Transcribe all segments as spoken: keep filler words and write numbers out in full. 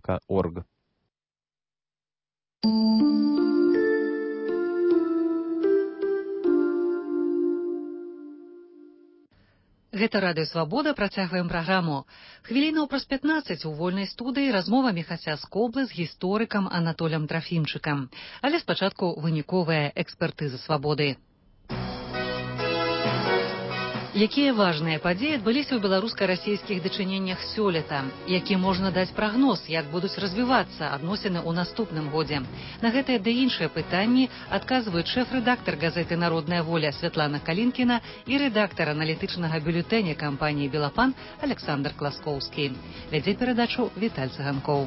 крапка орг. Гэта Радыё Свабода, працягваем праграму. Хвілінаў праз пятнаццаць у вольнай студыі размова Міхася Скоблы з гісторыкам Анатолем Трафімчыкам. Але спачатку выніковая экспертыза Свабоды. Якія важныя падзеі адбыліся ў беларуска-расійскіх дачыненнях сёлета? Які можна даць прагноз, як будуць развівацца адносіны ў наступным годзе? На гэтыя ды іншыя пытанні адказваюць шэф-рэдактар газеты «Народная воля» Святлана Калінкіна і рэдактар аналітычнага бюлетэня кампаніі «Белапан» Александр Класкоўскі. Вядзе перадачу Віталь Цыганкоў.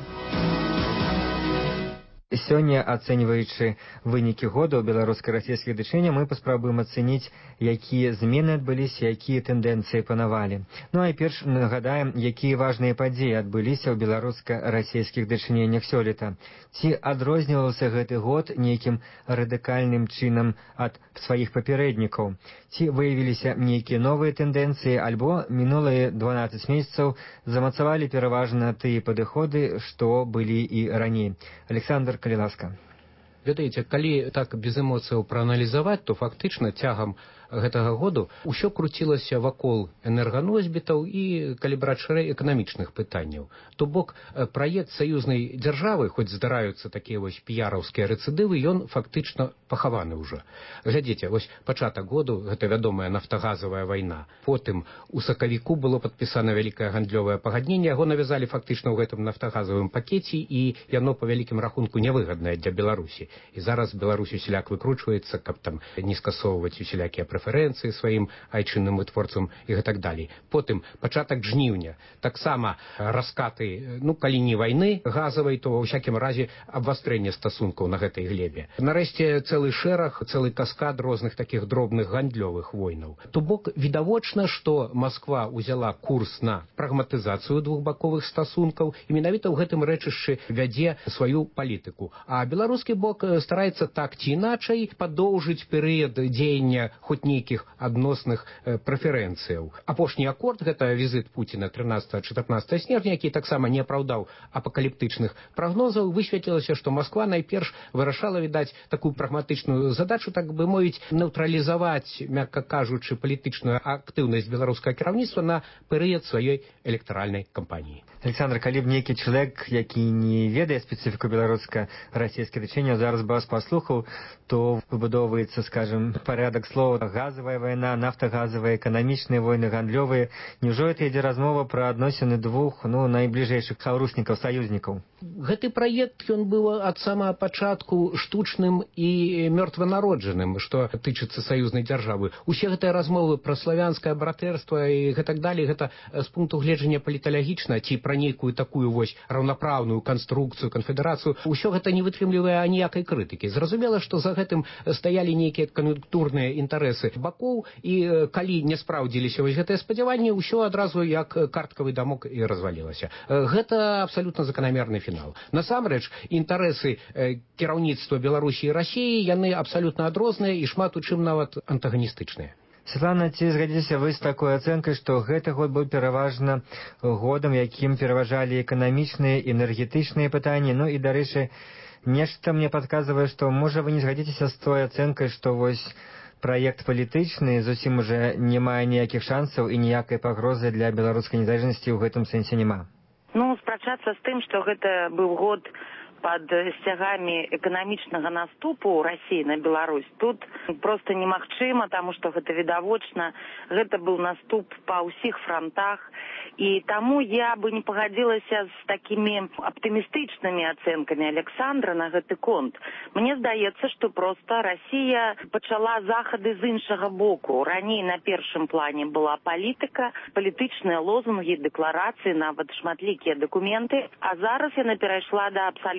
Сёння, ацэньваючы вынікі года ў беларуска-расійскіх дачыненнях, мы паспрабуем ацэніць, якія змены адбыліся, якія тэндэнцыі панавалі. Ну а перш нагадаем, якія важныя падзеі адбыліся ў беларуска-расійскіх дачыненнях сёлета. Ці адрозніваўся гэты год нейкім радыкальным чынам ад сваіх папярэднікаў? Ці выявіліся нейкія новыя тэндэнцыі, альбо мінулыя дванаццаць месяцаў замацавалі пераважна тыя падыходы, што былі і раней? Александр, калі ласка. Ведаеце, калі так без эмоцыяў прааналізаваць, то фактычна цягам гэтага году ўсё круцілася вакол энерганосьбітаў і, калі браць шырэй, эканамічных пытанняў. То бок праект саюзнай дзяржавы, хоць здараюцца такія вось піяраўскія рэцыдывы, ён фактычна пахаваны ўжо. Глядзіце, вось пачатак году, гэта вядомая нафтагазавая вайна. Потым у сакавіку было падпісана вялікае гандлёвае пагадненне, яго навязалі фактычна ў гэтым нафтагазавым пакеце, і яно па вялікім рахунку нявыгаднае для Беларусі. І зараз Беларусь усяляк выкручваецца, каб там не скасоўваць усялякія прэферэнцыі сваім айчынным вытворцам і гэтак далей. Потым пачатак жніўня. Таксама раскаты, ну, калі не вайны газавай, то ва ўсякім разе абвастрэнне стасункаў на гэтай глебе. Нарэшце цэлы шэраг, цэлы каскад розных такіх дробных гандлёвых войнаў. То бок відавочна, што Масква ўзяла курс на прагматызацыю двухбаковых стасункаў і менавіта ў гэтым рэчышчы вядзе сваю палітыку. А беларускі бок стараецца так ці іначай падоўжыць перыяд дзеяння хоць нейкіх адносных э, прэферэнцыяў. Апошні акорд, гэта візіт Пуціна трынаццатага-чатырнаццатага снежня, які таксама не апраўдаў апакаліптычных прагнозаў, высветлілася, што Масква найперш вырашала, відаць, такую прагматычную задачу, так бы мовіць, нейтралізаваць, мякка кажучы, палітычную актыўнасць беларускага кіраўніцтва на перыяд сваёй электаральнай кампаніі. Александр, калі б нейкі чалавек, які не ведае спецыфіку беларуска-расійскіх дачыненняў, зараз бы вас паслухаў, то выбудоўваецца, скажем, парядак слова газавая вайна, нафтагазавая, эканамічныя войны, гандлёвыя. Няўжо гэта ідзе размова пра адносіны двух, ну, найбліжэйшых хаўруснікаў, саюзнікаў? Гэты праект, ён быў ад самага пачатку штучным і мёртванароджаным, што тычыцца саюзнай дзяржавы. Усе гэтыя размовы пра славянскае братэрства і гэтак далей, гэта з пункту гледжання паліталагічна, ці пра нейкую такую вось раўнапраўную канструкцыю, канфедэрацыю, усё гэта не вытрымлівае аніякай крытыкі. Зразумела, што за гэтым стаялі нейкія кан'юнктурныя інтарэсы бакоў, і калі не спраўдзіліся вось гэтыя спадзяванні, ўсё адразу як карткавы дамок і развалілася. Гэта абсалютна заканамерны фінал. Насамрэч, інтарэсы кіраўніцтва Беларусі і Расіі, яны абсалютна адрозныя і шмат у чым нават антаганістычныя. Святлана, ці згадзіцеся вы з такой ацэнкай, што гэты год быў пераважна годам, якім пераважалі эканамічныя, энергетычныя пытанні? Ну і, дарэчы, нешта мне падказвае, што, можа, вы не згадзіцеся з той ацэнкай, што вось праект палітычны зусім уже не мае ніякіх шансаў і ніякай пагрозы для беларускай незалежнасці ў гэтым сэнсе няма? Ну, спрачацца з тым, што гэта быў год пад сцягамі эканамічнага наступу Расіі на Беларусь, тут проста немагчыма, таму што гэта відавочна, гэта быў наступ па ўсіх фронтах, і таму я бы не пагадзілася з такімі аптымістычнымі ацэнкамі Александра на гэты конт. Мне здаецца, што проста Расія пачала захады з іншага боку. Раней на першым плане была палітыка, палітычныя лозунгі, дэкларацыі, нават шматлікія дакументы, а зараз яна перайшла да абсалютна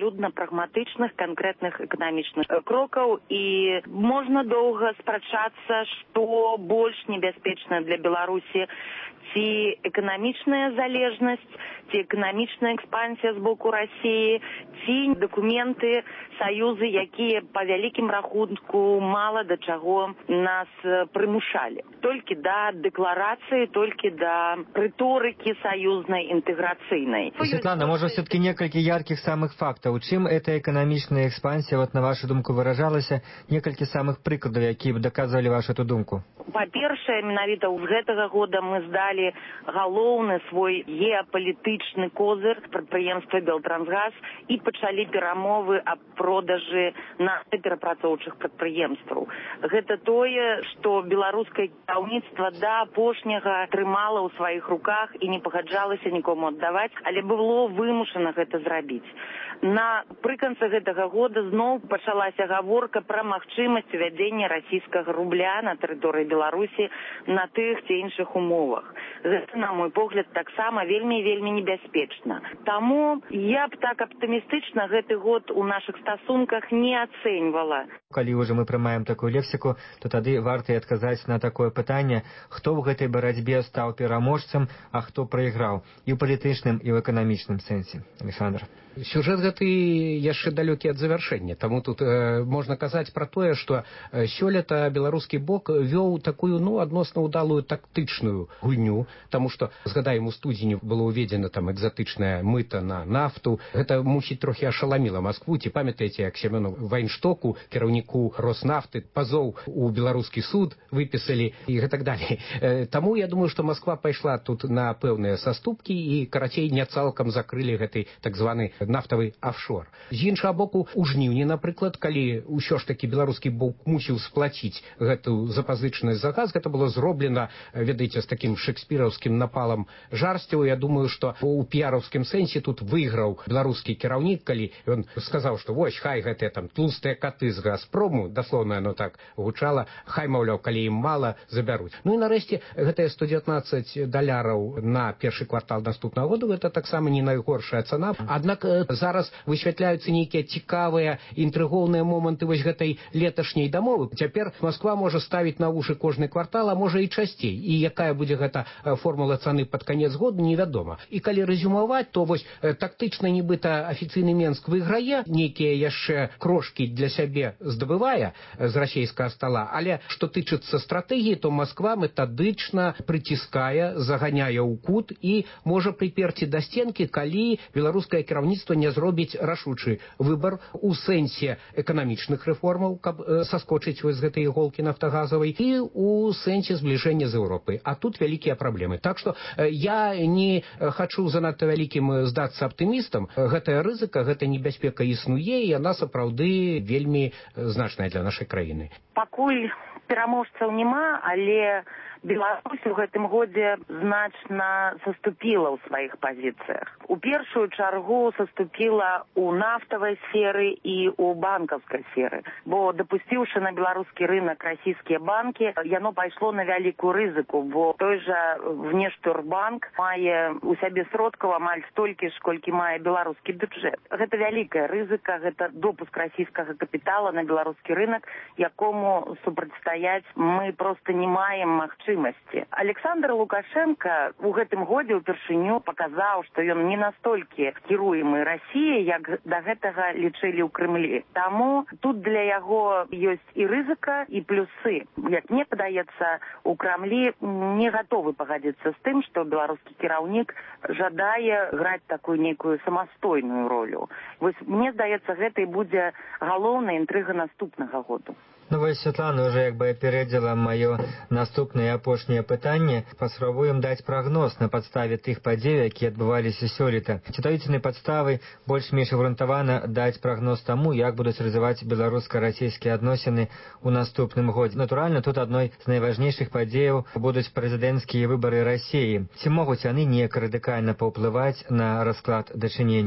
абсалютна прагматычных канкрэтных эканамічных крокаў, і можна доўга спрачацца, што больш небяспечна для Беларусі, ці эканамічная залежнасць, ці эканамічная экспансія з боку Расіі, ці дакументы, саюзы, якія па вялікім рахунку мала да чаго нас прымушалі. Толькі да дэкларацыі, толькі да рыторыкі саюзнай інтэграцыйнай. Светлана, можа, все-таки некалькі яркіх самых фактаў. Чым эта эканамічная экспансія, вот на вашу думку, выражалася? Некалькі самых прыкладаў, якія б даказвалі вашу эту думку. Па-першае, менавіта з гэтага года мы здалі галоўны свой геапалітычны козыр прадпрыемства «Белтрансгаз» і пачалі перамовы аб продажы нафтаперапрацоўчых прадпрыемстваў. Гэта тое, што беларускае кіраўніцтва да апошняга трымала ў сваіх руках і не пагаджалася нікому аддаваць, але было вымушана гэта зрабіць. На прыканцы гэтага года зноў пачалася гаворка пра магчымасць увядзення расійскага рубля на тэрыторыі Беларусі на тых ці іншых умовах. Гэта, на мой погляд, таксама вельмі і вельмі небяспечна. Таму я б так аптымістычна гэты год у нашых стасунках не ацэньвала. Калі ўжо мы прымаем такую лексіку, то тады варта і адказаць на такое пытанне, хто ў гэтай барацьбе стаў пераможцам, а хто прайграў і ў палітычным, і ў эканамічным сэнсе. Александр. Сюжэт гэты яшчэ далёкі ад завяршэння, таму тут э, можна казаць пра тое, што э, сёлета беларускі бок вёў такую, ну, адносна ўдалую тактычную гульню, таму што, згадаем, у студзені было ўведзена там экзатычнае мыта на нафту. Гэта, мусіць, трохі ашаламіла Маскву. Ці памятаеце, як Семёну Вайнштоку, кіраўніку Роснафты, пазоў у беларускі суд выпісалі і гэтак далей. Э, таму я думаю, што Масква пайшла тут на пэўныя саступкі і, карацей, не цалкам закрылі гэтай так званы нафтавый офшор. З іншага боку, у жніўні, напрыклад, калі ўсё ж такі беларускі бок мусіў сплаціць гэту запазычанасць за газ, гэта было зроблена, ведаеце, з такім шекспіраўскім напалам жарсцяў. Я думаю, што у піараўскім сэнсе тут выйграў беларускі кіраўнік, калі ён сказаў, што вось, хай гэтыя там тлустыя каты з Газпрому, даслоўна яно так гучала, хай, маўляў, калі ім мала, забяруць. Ну і нарэшце, гэтыя сто дзевятнаццаць даляраў на першы квартал наступнага года, гэта таксама не найгоршая цана. Аднак зараз высвятляюцца нейкія цікавыя, інтрыгоўныя моманты вось гэтай леташняй дамовы. Цяпер Масква можа ставіць на вушы кожны квартал, а можа і часцей. І якая будзе гэта формула цаны пад канец года, невядома. І калі рэзюмаваць, то вось тактычна нібыта афіцыйны Менск выйграе, нейкія яшчэ крошкі для сябе здабывае з расійскага стала, але што тычыцца стратэгіі, то Масква метадычна прыціскае, заганяе ў кут і можа прыперці да сценкі, калі беларускае кіраўніцтва не зробіць рашучы выбар у сэнсе эканамічных рэформаў, каб э, саскочыць вось з гэтай іголкі нафтагазавай, і у сэнсе збліжэння з Еўропай. А тут вялікія праблемы. Так што э, я не хачу занадта вялікім здацца аптымістам. Гэтая рызыка, гэта небяспека існуе, і яна сапраўды вельмі значная для нашай краіны. Пакуль пераможцаў няма, але Беларусь у гэтым годзе значна саступіла ў сваіх пазіцыях. У першую чаргу саступіла ў нафтавай сферы і ў банкаўскай сферы, бо дапусціўшы на беларускі рынок расійскія банкі, яно пайшло на вялікую рызыку, бо той жа Внештурбанк мае у сябе сродкаў амаль столькі ж, колькі мае беларускі бюджэт. Гэта вялікая рызыка, гэта допуск расійскага капітала на беларускі рынок, якому супрацьстаяць мы проста не маем магчымасці. Александр Лукашенко у гэтым годзе ўпершыню паказаў, што ён не настолькі кіруемы Расіяй, як да гэтага лічылі ў Крымлі. Таму тут для яго ёсць і рызыка, і плюсы. Як мне падаецца, у Крамлі не гатовы пагадзіцца з тым, што беларускі кіраўнік жадае граць такую нейкую самастойную ролю. Вось мне здаецца, гэта і будзе галоўная інтрыга наступнага году. Ну вось Светлана уже як бы апярэдзіла маё наступнае апошняе пытанне. Паспрабуем даць прагноз на падставе тых падзей, якія адбываліся сёлета. Ці даюць на падставы больш-менш абрунтавана даць прагноз таму, як будуць развіваць беларуска-расійскія адносіны ў наступным годзе. Натуральна, тут адной з найважнейшых падзеяў будуць прэзідэнцкія выбары Расіі. Ці могуць яны неяк радыкальна паўплываць на расклад дачыненняў?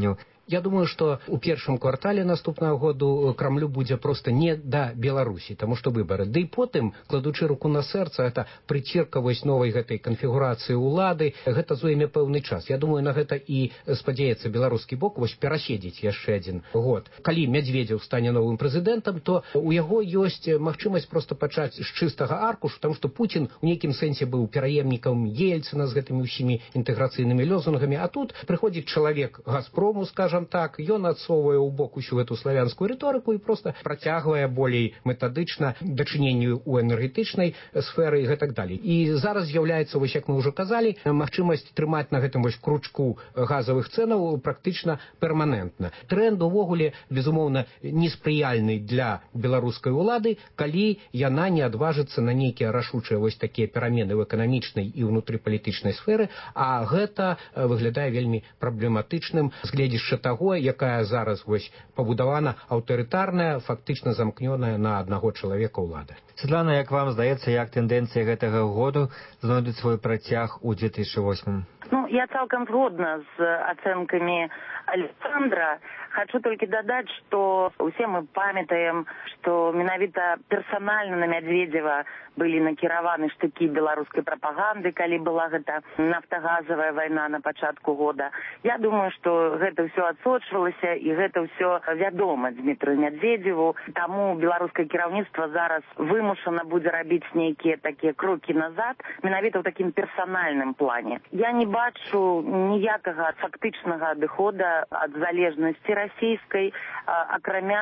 Я думаю, што ў першым квартале наступнага году Крамлю будзе проста не да Беларусі, таму што выбары. Ды і потым, кладучы руку на сэрца, гэта прыцірка вось новай гэтай канфігурацыі ўлады, гэта зойме пэўны час. Я думаю, на гэта і спадзяецца беларускі бок вось пераседзець яшчэ адзін год. Калі Мядзведзеў стане новым прэзідэнтам, то у яго ёсць магчымасць проста пачаць з чыстага аркушу, таму што Пуцін у нейкім сэнсе быў пераемнікам Ельцына з гэтымі ўсімі інтэграцыйнымі лозунгамі, а тут прыходзіць чалавек Газпрому, скажам так, ён адсоўвае ў бок усю гэту славянскую рыторыку і проста працягвае болей метадычна дачыненню ў энергетычнай сферы і гэтак далей. І зараз з'яўляецца, вось як мы ўжо казалі, магчымасць трымаць на гэтым вось кручку газавых цэнаў практычна перманентна. Тренд увогуле, безумоўна, неспрыяльны для беларускай улады, калі яна не адважыцца на нейкія рашучыя вось такія перамены в эканамічнай і ўнутрыпалітычнай сферы, а гэта выглядае вельмі праблематычным з гледзяшча таго, якая зараз вось пабудавана аўтарытарная, фактычна замкнёная на аднаго чалавека ўлада. Светлана, як вам здаецца, як тэндэнцыі гэтага году знойдуць свой працяг у две тысячи восьмым? Ну, я цалкам згодна з ацэнкамі Александра. Хочу толькі дадаць, што ўсе мы памятаем, што менавіта персанальна на Мядзведзева былі накіраваны штыкі беларускай прапаганды, калі была гэта нафтагазавая вайна на пачатку года. Я думаю, што гэта ўсё адсочвалася і гэта ўсё вядома Дмітру Мядзведзеву. Таму беларускае кіраўніцтва зараз вымушана будзе рабіць нейкія такія крокі назад, менавіта ў такім персанальным плане. Я не бачу ніякага фактычнага адыхода ад залежнасці расійскай, акрамя